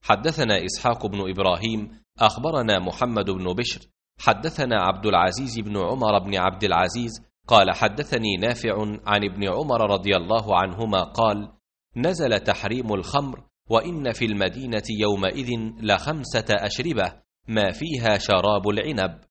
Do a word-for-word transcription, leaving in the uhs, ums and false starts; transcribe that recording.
حدثنا إسحاق بن إبراهيم أخبرنا محمد بن بشر حدثنا عبد العزيز بن عمر بن عبد العزيز قال حدثني نافع عن ابن عمر رضي الله عنهما قال: نزل تحريم الخمر، وإن في المدينة يومئذ لخمسة أشربة ما فيها شراب العنب.